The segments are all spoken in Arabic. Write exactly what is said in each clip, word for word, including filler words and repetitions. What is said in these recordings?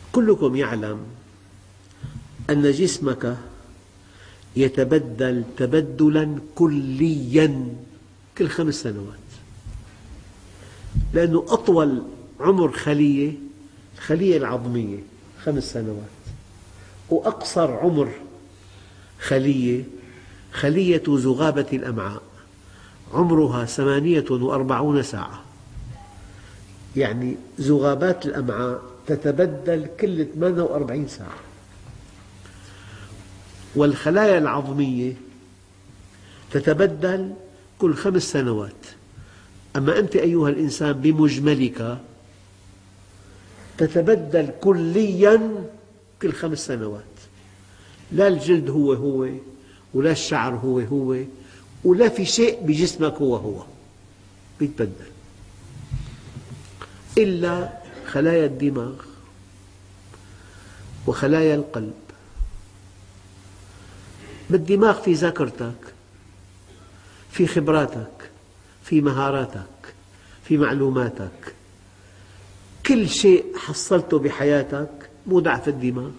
كلكم يعلم أن جسمك يتبدل تبدلا كليا كل خمس سنوات، لأنه أطول عمر خلية الخلية العظمية خمس سنوات، وأقصر عمر خلية خلية ذغابة الأمعاء عمرها ثمانية وأربعون ساعة. يعني ذغابات الأمعاء تتبدل كل ثمانية وأربعين ساعة، والخلايا العظمية تتبدل كل خمس سنوات. أما أنت أيها الإنسان بمجملك تتبدل كلياً كل خمس سنوات، لا الجلد هو هو، ولا الشعر هو هو، ولا في شيء بجسمك هو هو يتبدل، إلا خلايا الدماغ وخلايا القلب. بالدماغ في ذاكرتك، في خبراتك، في مهاراتك، في معلوماتك، كل شيء حصلته بحياتك مودع في الدماغ.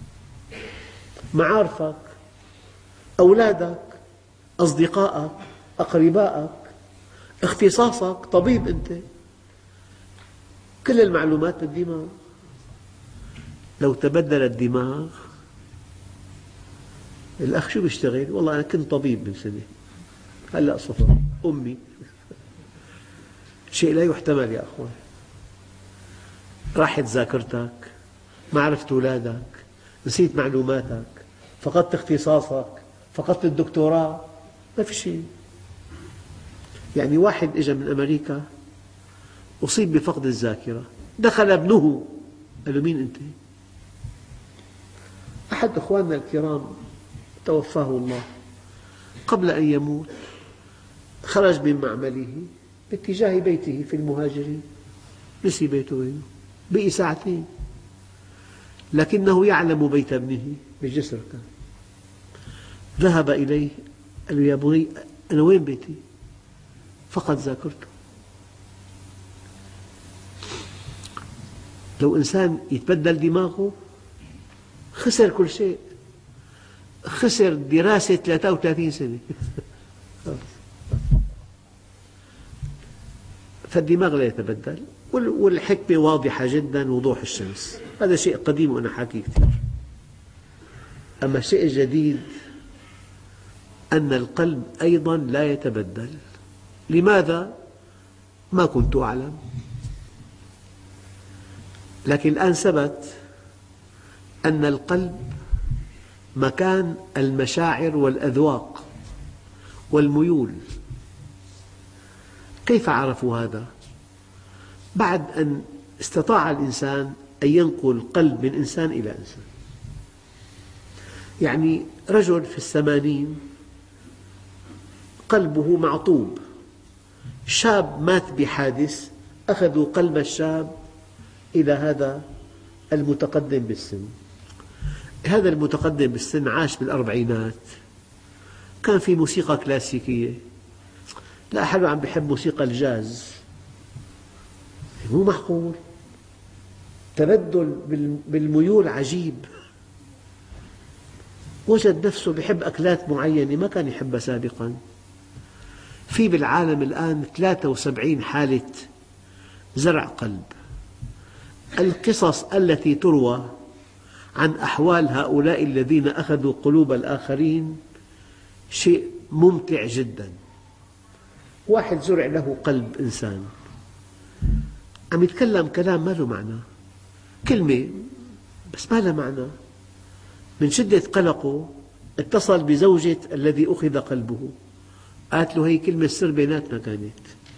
معارفك، أولادك، أصدقائك، أقربائك، اختصاصك، طبيب أنت، كل المعلومات بالدماغ. لو تبدل الدماغ، الأخ شو بيشتغل؟ والله أنا كنت طبيب من سنة، هلأ صفر أمي. شيء لا يحتمل يا أخوان. راحت ذاكرتك، ما عرفت أولادك، نسيت معلوماتك، فقدت اختصاصك، فقدت الدكتوراه، ما في شيء. يعني واحد أجا من أمريكا أصيب بفقد الذاكرة، دخل ابنه قال له: مين أنت؟ أحد أخواننا الكرام توفاه الله، قبل أن يموت خرج من معمله باتجاه بيته في المهاجرين، نسي بيته وينه، بقي ساعتين، لكنه يعلم بيت ابنه بالجسر كان. ذهب إليه قال له: يا بني أنا وين بيتي؟ فقد ذاكرته. لو إنسان يتبدل دماغه خسر كل شيء، خسر دراسة ثلاثة وثلاثين سنة. فالدماغ لا يتبدل، والحكمة واضحة جدا وضوح الشمس. هذا شيء قديم وأنا حاكي كثير. أما الشيء الجديد أن القلب أيضا لا يتبدل. لماذا؟ ما كنت أعلم، لكن الآن ثبت أن القلب مكان المشاعر والأذواق والميول. كيف عرفوا هذا؟ بعد أن استطاع الإنسان أن ينقل قلب من إنسان إلى إنسان. يعني رجل في الثمانين قلبه معطوب، شاب مات بحادث، أخذوا قلب الشاب إلى هذا المتقدم بالسن. هذا المتقدم بالسن عاش بالأربعينات، كان في موسيقى كلاسيكية، لا حلو عم بيحب موسيقى الجاز. مو معقول، تبدل بالميول عجيب. وجد نفسه بيحب أكلات معينة ما كان يحبها سابقا. في بالعالم الآن ثلاثة وسبعين حالة زرع قلب. القصص التي تروى عن أحوال هؤلاء الذين أخذوا قلوب الآخرين شيء ممتع جدا. واحد زرع له قلب إنسان، عم يتكلم كلام ما له معنى، كلمة بس ما لها معنى. من شدة قلقه اتصل بزوجة الذي أخذ قلبه، قالت له: هي كلمة سر بيناتنا كانت،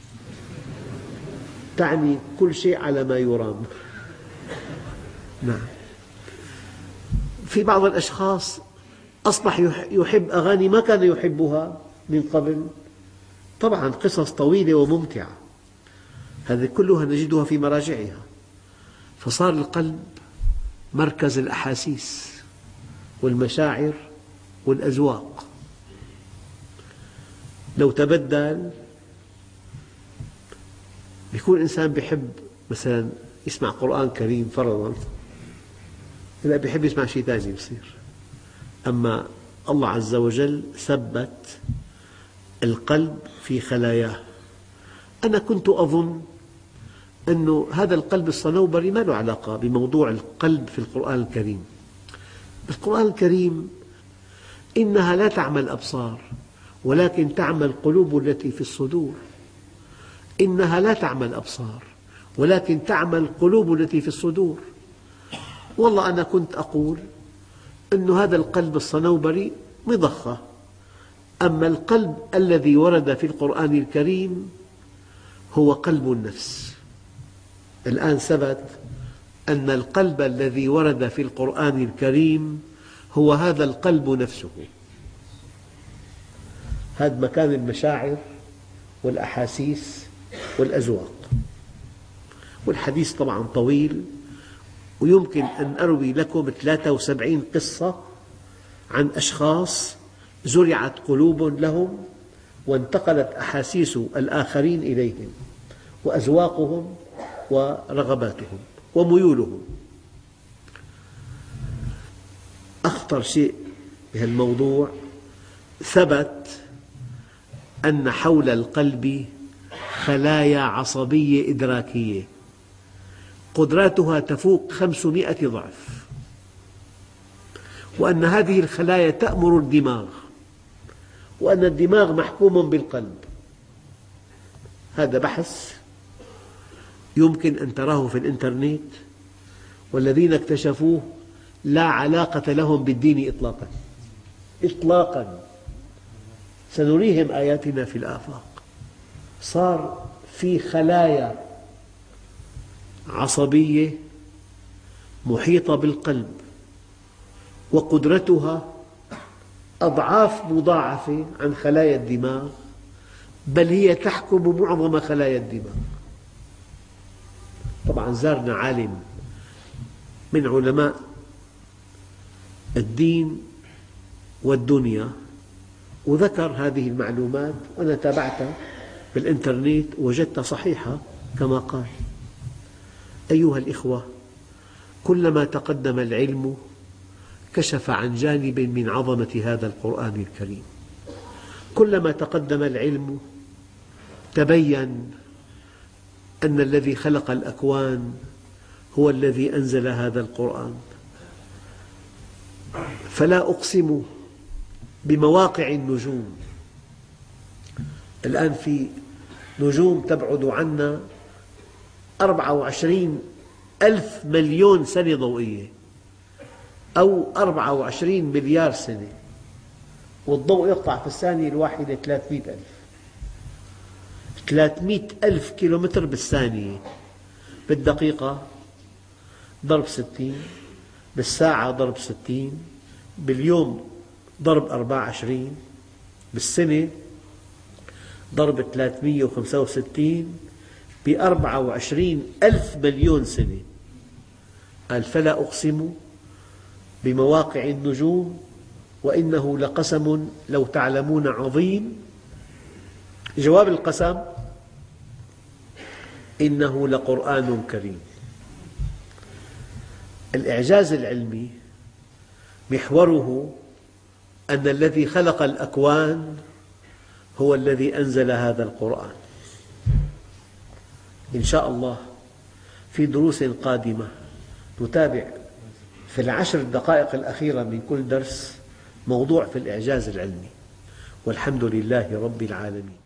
تعني كل شيء على ما يرام. نعم. في بعض الأشخاص أصبح يحب أغاني ما كان يحبها من قبل. طبعا قصص طويلة وممتعة، هذه كلها نجدها في مراجعها. فصار القلب مركز الأحاسيس والمشاعر والأذواق. لو تبدل يكون إنسان يحب مثلا يسمع قرآن كريم فرضا، إذا بيحب يسمع شيء ثاني بصير. أما الله عز وجل ثبت القلب في خلاياه. أنا كنت أظن أن هذا القلب الصنوبري ما له علاقة بموضوع القلب في القرآن الكريم. القرآن الكريم إنها لا تعمى الأبصار ولكن تعمى القلوب التي في الصدور. إنها لا تعمى الأبصار ولكن تعمى القلوب التي في الصدور. والله أنا كنت أقول أن هذا القلب الصنوبري مضخة، أما القلب الذي ورد في القرآن الكريم هو قلب النفس. الآن ثبت أن القلب الذي ورد في القرآن الكريم هو هذا القلب نفسه. هذا مكان المشاعر والأحاسيس والأذواق. والحديث طبعا طويل، ويمكن أن أروي لكم ثلاثة وسبعين قصة عن أشخاص زرعت قلوب لهم وانتقلت أحاسيس الآخرين إليهم وأذواقهم ورغباتهم وميولهم. أخطر شيء بهالموضوع ثبت أن حول القلب خلايا عصبية إدراكية قدراتها تفوق خمسمائة ضعف، وأن هذه الخلايا تأمر الدماغ، وأن الدماغ محكوم بالقلب. هذا بحث يمكن أن تراه في الإنترنت، والذين اكتشفوه لا علاقة لهم بالدين إطلاقاً إطلاقاً. سنريهم آياتنا في الآفاق. صار في خلايا عصبية محيطة بالقلب وقدرتها أضعاف مضاعفة عن خلايا الدماغ، بل هي تحكم معظم خلايا الدماغ. طبعا زارنا عالم من علماء الدين والدنيا وذكر هذه المعلومات، وأنا تابعتها بالإنترنت وجدتها صحيحة كما قال. أيها الإخوة، كلما تقدم العلم كشف عن جانب من عظمة هذا القرآن الكريم. كلما تقدم العلم تبين أن الذي خلق الأكوان هو الذي أنزل هذا القرآن. فلا أقسم بمواقع النجوم. الآن في نجوم تبعد عنا أربعة وعشرين ألف مليون سنة ضوئية أو أربعة وعشرين مليار سنة، والضوء يقطع في الثانية الواحدة ثلاثمئة ألف ثلاثمئة ألف كيلومتر بالثانية. بالدقيقة ضرب ستين، بالساعة ضرب ستين، باليوم ضرب أربعة وعشرين، بالسنة ضرب ثلاثمئة وخمسة وستين، بأربعة وعشرين ألف مليون سنة. قال فلا أقسم بمواقع النجوم وإنه لقسم لو تعلمون عظيم. جواب القسم إنه لقرآن كريم. الإعجاز العلمي محوره أن الذي خلق الأكوان هو الذي أنزل هذا القرآن. إن شاء الله في دروس قادمة نتابع في العشر دقائق الأخيرة من كل درس موضوع في الإعجاز العلمي، والحمد لله رب العالمين.